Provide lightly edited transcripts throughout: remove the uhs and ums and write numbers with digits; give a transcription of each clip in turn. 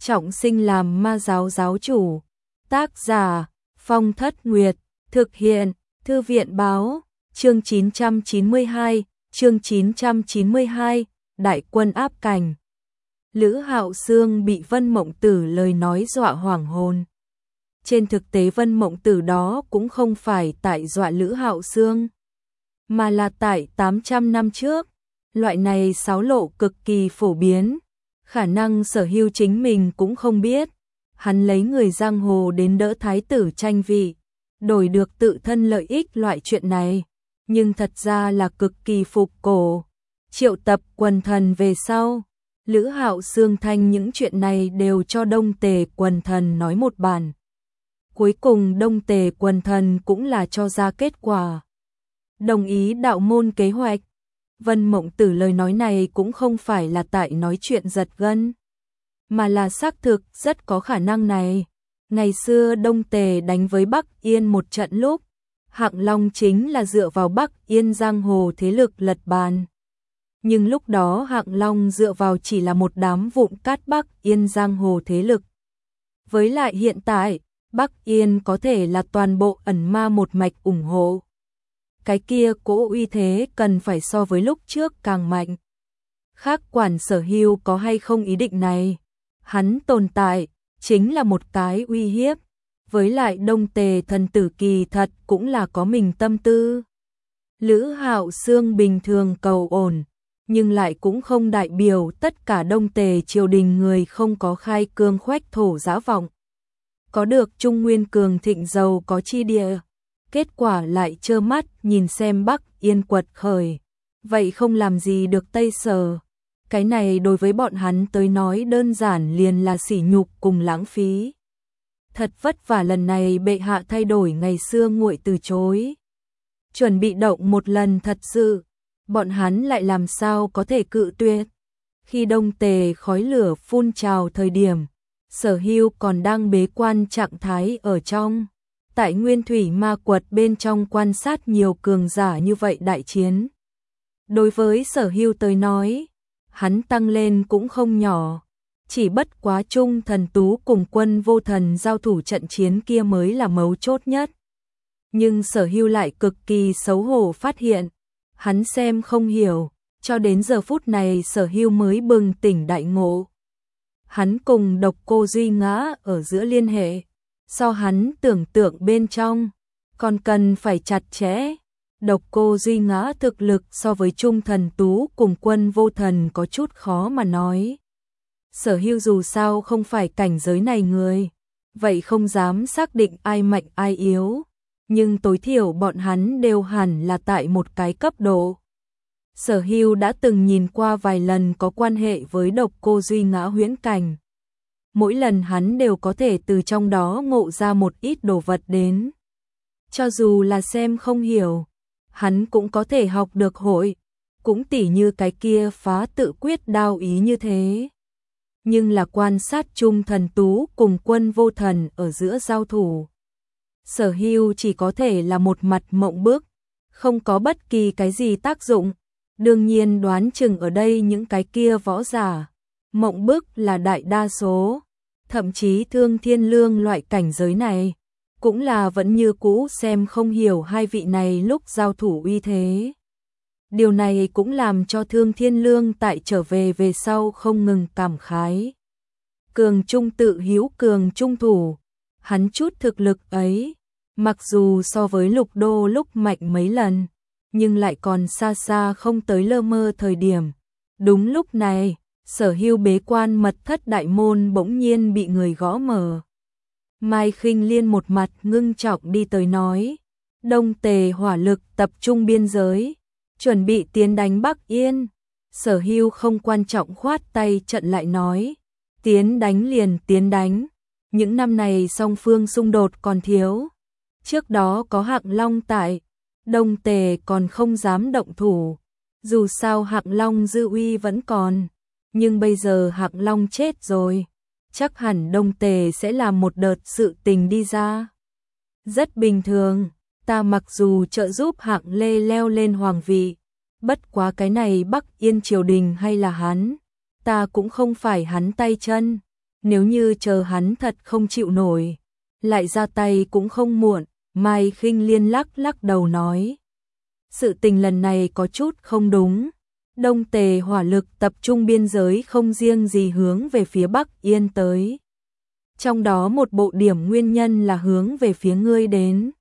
trọng sinh làm ma giáo giáo chủ. Tác giả Phong Thất Nguyệt, thực hiện Thư viện báo, chương 992, Đại quân áp cảnh. Lữ Hạo Xương bị Vân Mộng Tử lời nói dọa hoảng hồn. Trên thực tế Vân Mộng Tử đó cũng không phải tại dọa Lữ Hạo Xương, mà là tại 800 năm trước. Loại này xáo lộ cực kỳ phổ biến, khả năng Sở Hưu chính mình cũng không biết. Hắn lấy người giang hồ đến đỡ thái tử tranh vị, đổi được tự thân lợi ích loại chuyện này, nhưng thật ra là cực kỳ phục cổ. Triệu tập quần thần về sau, Lữ Hạo Xương thanh những chuyện này đều cho Đông Tề quần thần nói một bản. Cuối cùng Đông Tề quần thần cũng là cho ra kết quả, đồng ý đạo môn kế hoạch. Vân Mộng Tử lời nói này cũng không phải là tại nói chuyện giật gân, mà là xác thực rất có khả năng này. Ngày xưa Đông Tề đánh với Bắc Yên một trận lúc, Hạng Long chính là dựa vào Bắc Yên giang hồ thế lực lật bàn. Nhưng lúc đó Hạng Long dựa vào chỉ là một đám vụn cát Bắc Yên giang hồ thế lực. Với lại hiện tại, Bắc Yên có thể là toàn bộ ẩn ma một mạch ủng hộ. Cái kia cỗ uy thế cần phải so với lúc trước càng mạnh. Khác quản Sở Hưu có hay không ý định này, hắn tồn tại chính là một cái uy hiếp. Với lại Đông Tề thần tử kỳ thật cũng là có mình tâm tư. Lữ Hạo Xương bình thường cầu ổn, nhưng lại cũng không đại biểu tất cả Đông Tề triều đình người không có khai cương khoách thổ dã vọng. Có được Trung Nguyên cường thịnh giàu có chi địa, kết quả lại trơ mắt nhìn xem Bắc Yên quật khởi, vậy không làm gì được Tây Sở. Cái này đối với bọn hắn tới nói đơn giản liền là sỉ nhục cùng lãng phí. Thật vất vả lần này bệ hạ thay đổi ngày xưa nguội từ chối, chuẩn bị động một lần thật sự, bọn hắn lại làm sao có thể cự tuyệt. Khi Đông Tề khói lửa phun trào thời điểm, Sở Hưu còn đang bế quan trạng thái ở trong, tại Nguyên Thủy Ma Quật bên trong quan sát nhiều cường giả như vậy đại chiến. Đối với Sở Hưu tới nói, hắn tăng lên cũng không nhỏ, chỉ bất quá Trung Thần Tú cùng Quân Vô Thần giao thủ trận chiến kia mới là mấu chốt nhất. Nhưng Sở Hưu lại cực kỳ xấu hổ phát hiện, hắn xem không hiểu, cho đến giờ phút này Sở Hưu mới bừng tỉnh đại ngộ. Hắn cùng Độc Cô Duy Ngã ở giữa liên hệ, so hắn tưởng tượng bên trong, còn cần phải chặt chẽ. Độc Cô Duy Ngã thực lực so với Trung Thần Tú cùng Quân Vô Thần có chút khó mà nói. Sở Hưu dù sao không phải cảnh giới này người, vậy không dám xác định ai mạnh ai yếu, nhưng tối thiểu bọn hắn đều hẳn là tại một cái cấp độ. Sở Hưu đã từng nhìn qua vài lần có quan hệ với Độc Cô Duy Ngã huyễn cảnh. Mỗi lần hắn đều có thể từ trong đó ngộ ra một ít đồ vật đến. Cho dù là xem không hiểu, hắn cũng có thể học được hội, cũng tỉ như cái kia phá tự quyết đao ý như thế. Nhưng là quan sát Trung Thần Tú cùng Quân Vô Thần ở giữa giao thủ, Sở Hưu chỉ có thể là một mặt mộng bức, không có bất kỳ cái gì tác dụng. Đương nhiên đoán chừng ở đây những cái kia võ giả, mộng bức là đại đa số, thậm chí Thương Thiên Lương loại cảnh giới này, cũng là vẫn như cũ xem không hiểu hai vị này lúc giao thủ uy thế. Điều này cũng làm cho Thương Thiên Lương tại trở về về sau không ngừng cảm khái. Cường trung tự hữu cường trung thủ, hắn chút thực lực ấy, mặc dù so với Lục Đô lúc mạnh mấy lần, nhưng lại còn xa xa không tới lơ mơ thời điểm. Đúng lúc này, Sở Hưu bế quan mật thất đại môn bỗng nhiên bị người gõ mở. Mai Khinh Liên một mặt ngưng trọng đi tới nói, Đông Tề hỏa lực tập trung biên giới, chuẩn bị tiến đánh Bắc Yên. Sở Hưu không quan trọng khoát tay trận lại nói, tiến đánh liền tiến đánh, những năm này song phương xung đột còn thiếu. Trước đó có Hạng Long tại, Đông Tề còn không dám động thủ, dù sao Hạng Long dư uy vẫn còn, nhưng bây giờ Hạng Long chết rồi, chắc hẳn Đông Tề sẽ làm một đợt sự tình đi ra. Rất bình thường, ta mặc dù trợ giúp Hạng Lê leo lên hoàng vị, bất quá cái này Bắc Yên triều đình hay là hắn, ta cũng không phải hắn tay chân, Nếu như chờ hắn thật không chịu nổi, lại ra tay cũng không muộn. Mai Khinh Liên lắc lắc đầu nói. Sự tình lần này có chút không đúng. Đông Tề hỏa lực tập trung biên giới không riêng gì hướng về phía Bắc Yên tới. Trong đó một bộ điểm nguyên nhân là hướng về phía ngươi đến.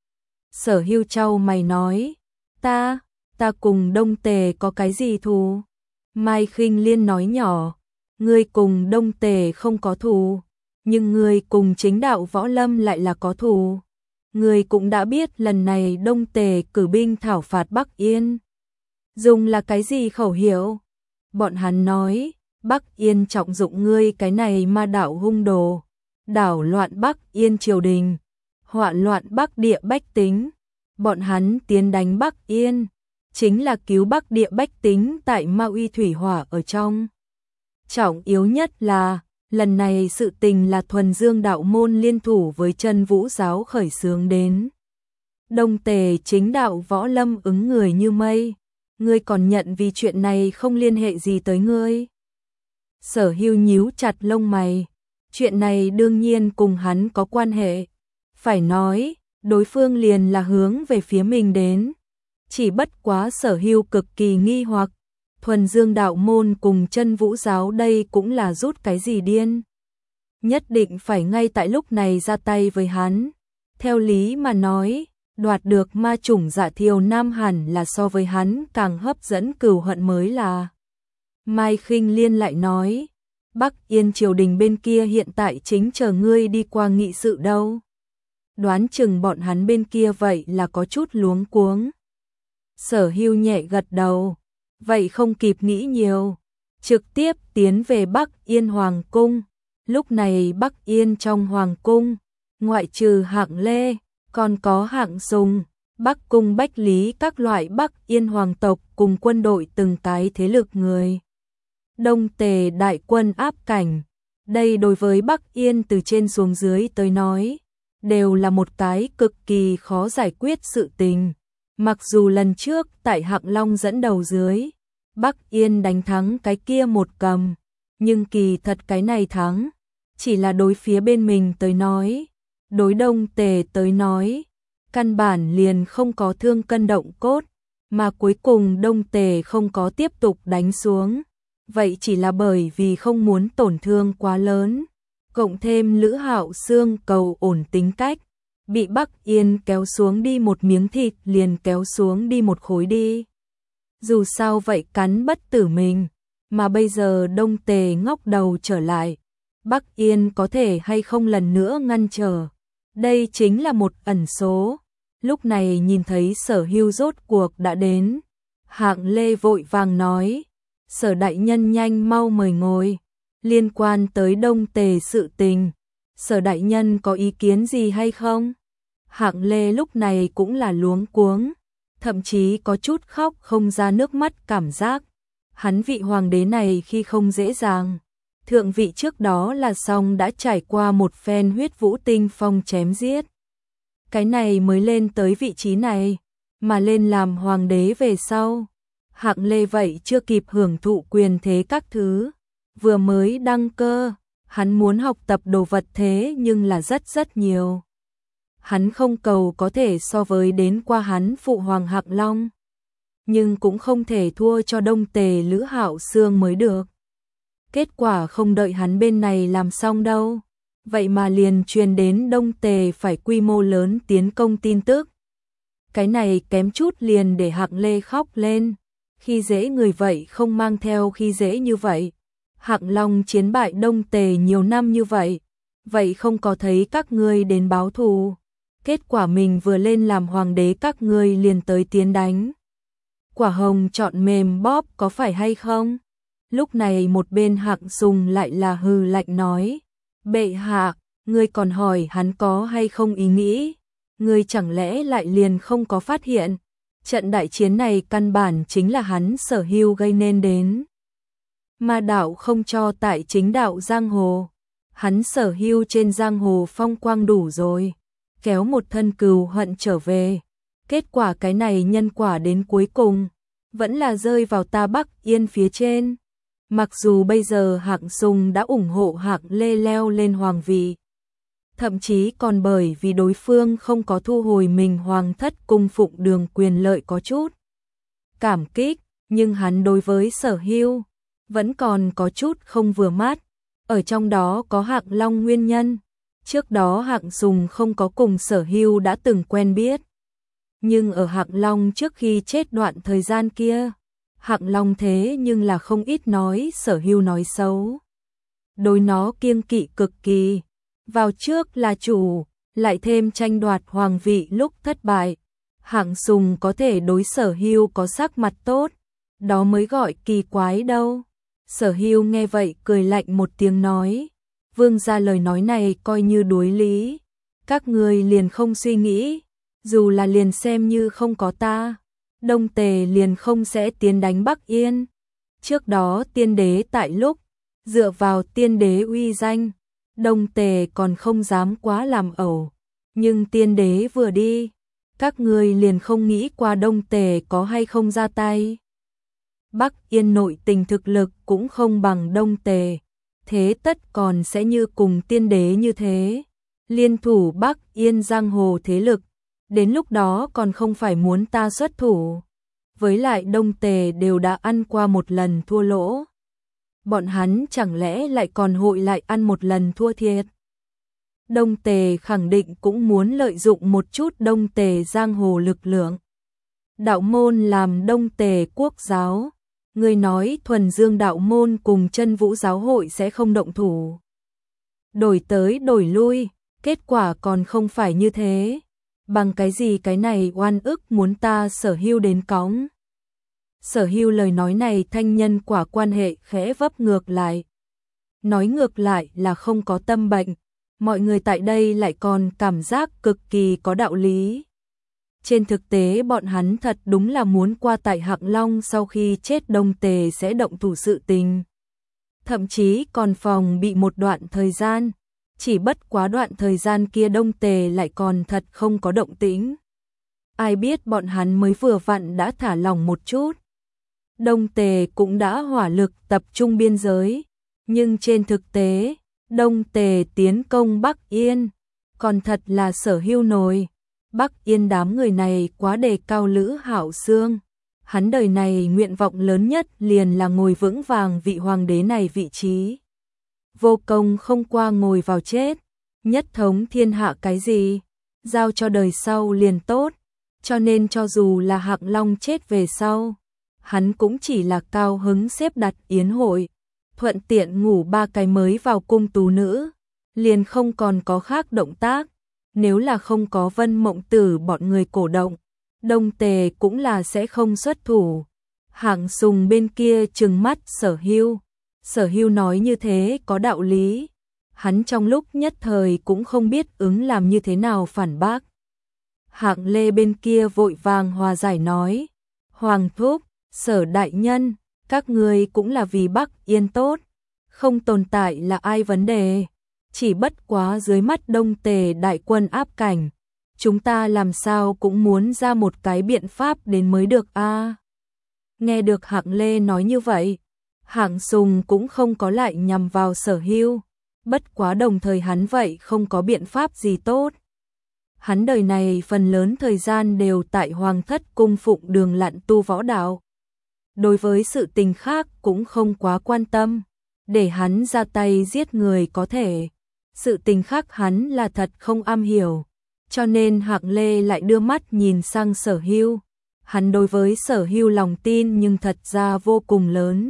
Sở Hưu chau mày nói. Ta cùng Đông Tề có cái gì thù? Mai Khinh Liên nói nhỏ. Ngươi cùng Đông Tề không có thù, nhưng ngươi cùng Chính Đạo Võ Lâm lại là có thù. Ngươi cũng đã biết lần này Đông Tề cử binh thảo phạt Bắc Yên. Dùng là cái gì khẩu hiệu? Bọn hắn nói, Bắc Yên trọng dụng ngươi cái này ma đạo hung đồ, đảo loạn Bắc Yên triều đình, hoạn loạn Bắc địa bách tính. Bọn hắn tiến đánh Bắc Yên, chính là cứu Bắc địa bách tính tại Ma Uy thủy hỏa ở trong. Trọng yếu nhất là, lần này sự tình là Thuần Dương đạo môn liên thủ với Chân Vũ giáo khởi xướng đến. Đông Tề Chính Đạo Võ Lâm ứng người như mây, ngươi còn nhận vì chuyện này không liên hệ gì tới ngươi. Sở Hưu nhíu chặt lông mày, chuyện này đương nhiên cùng hắn có quan hệ. Phải nói, đối phương liền là hướng về phía mình đến. Chỉ bất quá Sở Hưu cực kỳ nghi hoặc. Thuần Dương đạo môn cùng Chân Vũ giáo đây cũng là rút cái gì điên. Nhất định phải ngay tại lúc này ra tay với hắn. Theo lý mà nói, đoạt được ma chủng Dạ Thiều Nam hẳn là so với hắn càng hấp dẫn cừu hận mới là. Mai Khinh Liên lại nói, Bắc Yên triều đình bên kia hiện tại chính chờ ngươi đi qua nghị sự đâu. Đoán chừng bọn hắn bên kia vậy là có chút luống cuống. Sở Hưu nhẹ gật đầu. Vậy không kịp nghĩ nhiều, trực tiếp tiến về Bắc Yên Hoàng Cung. Lúc này Bắc Yên trong Hoàng Cung, ngoại trừ Hạng Lê, còn có Hạng Sùng, Bắc Cung Bách Lý các loại Bắc Yên hoàng tộc cùng quân đội từng cái thế lực người. Đông Tề đại quân áp cảnh, đây đối với Bắc Yên từ trên xuống dưới tới nói, đều là một cái cực kỳ khó giải quyết sự tình. Mặc dù lần trước tại Hạng Long dẫn đầu dưới, Bắc Yên đánh thắng cái kia một cầm, nhưng kỳ thật cái này thắng, chỉ là đối phía bên mình tới nói, đối Đông Tề tới nói, căn bản liền không có thương cân động cốt, mà cuối cùng Đông Tề không có tiếp tục đánh xuống, vậy chỉ là bởi vì không muốn tổn thương quá lớn, cộng thêm Lữ Hạo Xương cầu ổn tính cách. Bị Bắc Yên kéo xuống đi một miếng thịt liền kéo xuống đi một khối đi. Dù sao vậy cắn bất tử mình, mà bây giờ Đông Tề ngóc đầu trở lại. Bắc Yên có thể hay không lần nữa ngăn trở. Đây chính là một ẩn số. Lúc này nhìn thấy Sở Hưu rốt cuộc đã đến. Hạng Lê vội vàng nói, Sở đại nhân nhanh mau mời ngồi. Liên quan tới Đông Tề sự tình, Sở đại nhân có ý kiến gì hay không? Hạng Lê lúc này cũng là luống cuống, thậm chí có chút khóc không ra nước mắt cảm giác. Hắn vị hoàng đế này khi không dễ dàng, thượng vị trước đó là xong đã trải qua một phen huyết vũ tinh phong chém giết. Cái này mới lên tới vị trí này, mà lên làm hoàng đế về sau. Hạng Lê vậy chưa kịp hưởng thụ quyền thế các thứ, vừa mới đăng cơ, hắn muốn học tập đồ vật thế nhưng là rất nhiều. Hắn không cầu có thể so với đến qua hắn phụ hoàng Hạng Long, nhưng cũng không thể thua cho Đông Tề Lữ Hạo Xương mới được. Kết quả không đợi hắn bên này làm xong đâu, vậy mà liền truyền đến Đông Tề phải quy mô lớn tiến công tin tức. Cái này kém chút liền để Hạng Lê khóc lên, khi dễ người vậy không mang theo khi dễ như vậy. Hạng Long chiến bại Đông Tề nhiều năm như vậy, vậy không có thấy các ngươi đến báo thù. Kết quả mình vừa lên làm hoàng đế các ngươi liền tới tiến đánh. Quả hồng chọn mềm bóp có phải hay không? Lúc này một bên Hạng Sùng lại là hừ lạnh nói, bệ hạ, ngươi còn hỏi hắn có hay không ý nghĩ, ngươi chẳng lẽ lại liền không có phát hiện, trận đại chiến này căn bản chính là hắn Sở Hưu gây nên đến. Ma đạo không cho tại chính đạo giang hồ, hắn Sở Hưu trên giang hồ phong quang đủ rồi, kéo một thân cừu hận trở về, kết quả cái này nhân quả đến cuối cùng vẫn là rơi vào ta Bắc Yên phía trên. Mặc dù bây giờ Hạng Sùng đã ủng hộ Hạng Lê leo lên hoàng vị, thậm chí còn bởi vì đối phương không có thu hồi mình hoàng thất cung phụng đường quyền lợi có chút cảm kích, nhưng hắn đối với Sở Hưu vẫn còn có chút không vừa mắt. Ở trong đó có Hạng Long nguyên nhân. Trước đó Hạng Sùng không có cùng Sở Hưu đã từng quen biết. Nhưng ở Hạng Long trước khi chết đoạn thời gian kia, Hạng Long thế nhưng là không ít nói Sở Hưu nói xấu. Đối nó kiêng kỵ cực kỳ. Vào trước là chủ, lại thêm tranh đoạt hoàng vị lúc thất bại. Hạng Sùng có thể đối Sở Hưu có sắc mặt tốt, đó mới gọi kỳ quái đâu. Sở Hưu nghe vậy cười lạnh một tiếng nói, vương gia lời nói này coi như đối lý, các người liền không suy nghĩ, dù là liền xem như không có ta, Đông Tề liền không sẽ tiến đánh Bắc Yên. Trước đó tiên đế tại lúc, dựa vào tiên đế uy danh, Đông Tề còn không dám quá làm ẩu, nhưng tiên đế vừa đi, các người liền không nghĩ qua Đông Tề có hay không ra tay. Bắc Yên nội tình thực lực cũng không bằng Đông Tề, thế tất còn sẽ như cùng tiên đế như thế, liên thủ Bắc Yên giang hồ thế lực, đến lúc đó còn không phải muốn ta xuất thủ. Với lại Đông Tề đều đã ăn qua một lần thua lỗ, bọn hắn chẳng lẽ lại còn hội lại ăn một lần thua thiệt. Đông Tề khẳng định cũng muốn lợi dụng một chút Đông Tề giang hồ lực lượng. Đạo môn làm Đông Tề quốc giáo, người nói thuần dương đạo môn cùng Chân Vũ giáo hội sẽ không động thủ. Đổi tới đổi lui, kết quả còn không phải như thế. Bằng cái gì cái này oan ức muốn ta Sở Hưu đến cõng. Sở Hưu lời nói này thanh nhân quả quan hệ khẽ vấp ngược lại. Nói ngược lại là không có tâm bệnh, mọi người tại đây lại còn cảm giác cực kỳ có đạo lý. Trên thực tế bọn hắn thật đúng là muốn qua tại Hạng Long sau khi chết Đông Tề sẽ động thủ sự tình. Thậm chí còn phòng bị một đoạn thời gian, chỉ bất quá đoạn thời gian kia Đông Tề lại còn thật không có động tĩnh. Ai biết bọn hắn mới vừa vặn đã thả lỏng một chút. Đông Tề cũng đã hỏa lực tập trung biên giới, nhưng trên thực tế, Đông Tề tiến công Bắc Yên, còn thật là Sở Hưu nổi. Bắc Yên đám người này quá đề cao Lữ Hạo Xương, hắn đời này nguyện vọng lớn nhất liền là ngồi vững vàng vị hoàng đế này vị trí. Vô công không qua ngồi vào chết, nhất thống thiên hạ cái gì, giao cho đời sau liền tốt, cho nên cho dù là Hạng Long chết về sau, hắn cũng chỉ là cao hứng xếp đặt yến hội, thuận tiện ngủ 3 cái mới vào cung tú nữ, liền không còn có khác động tác. Nếu là không có Vân Mộng Tử bọn người cổ động, Đông Tề cũng là sẽ không xuất thủ. Hạng Sùng bên kia trừng mắt Sở Hưu. Sở Hưu nói như thế có đạo lý. Hắn trong lúc nhất thời cũng không biết ứng làm như thế nào phản bác. Hạng Lê bên kia vội vàng hòa giải nói, Hoàng thúc, Sở đại nhân, các người cũng là vì Bắc Yên tốt, không tồn tại là ai vấn đề. Chỉ bất quá dưới mắt Đông Tề đại quân áp cảnh, chúng ta làm sao cũng muốn ra một cái biện pháp đến mới được a. Nghe được Hạng Lê nói như vậy, Hạng Sùng cũng không có lại nhằm vào Sở Hưu, bất quá đồng thời hắn vậy không có biện pháp gì tốt. Hắn đời này phần lớn thời gian đều tại Hoàng thất cung phụng đường lặn tu võ đạo. Đối với sự tình khác cũng không quá quan tâm, để hắn ra tay giết người có thể. Sự tình khác hắn là thật không am hiểu, cho nên Hạng Lê lại đưa mắt nhìn sang Sở Hưu. Hắn đối với Sở Hưu lòng tin nhưng thật ra vô cùng lớn.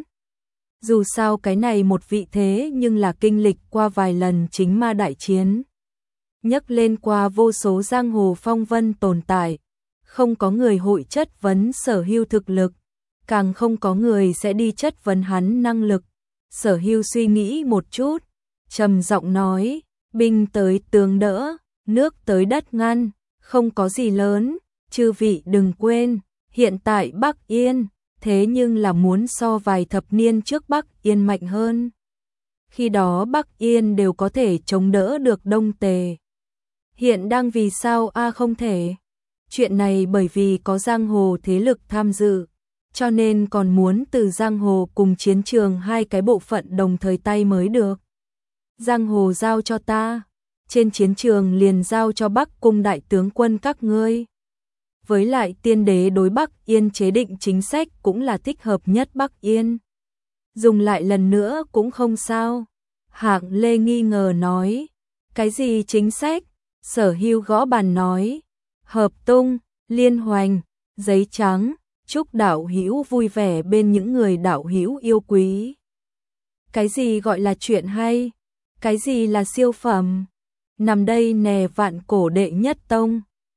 Dù sao cái này một vị thế nhưng là kinh lịch qua vài lần chính ma đại chiến. Nhắc lên qua vô số giang hồ phong vân tồn tại, không có người hội chất vấn Sở Hưu thực lực, càng không có người sẽ đi chất vấn hắn năng lực. Sở Hưu suy nghĩ một chút, trầm giọng nói, binh tới tướng đỡ, nước tới đất ngăn, không có gì lớn, chư vị đừng quên, hiện tại Bắc Yên, thế nhưng là muốn so vài thập niên trước Bắc Yên mạnh hơn. Khi đó Bắc Yên đều có thể chống đỡ được Đông Tề. Hiện đang vì sao không thể? Chuyện này bởi vì có giang hồ thế lực tham dự, cho nên còn muốn từ giang hồ cùng chiến trường hai cái bộ phận đồng thời tay mới được. Giang hồ giao cho ta, trên chiến trường liền giao cho Bắc Cung đại tướng quân các ngươi. Với lại tiên đế đối Bắc Yên chế định chính sách cũng là thích hợp nhất Bắc Yên. Dùng lại lần nữa cũng không sao. Hạng Lê nghi ngờ nói, cái gì chính sách? Sở Hưu gõ bàn nói, hợp tung, liên hoành, giấy trắng, chúc đạo hữu vui vẻ bên những người đạo hữu yêu quý. Cái gì gọi là chuyện hay? Cái gì là siêu phẩm? Nằm đây nè vạn cổ đệ nhất tông.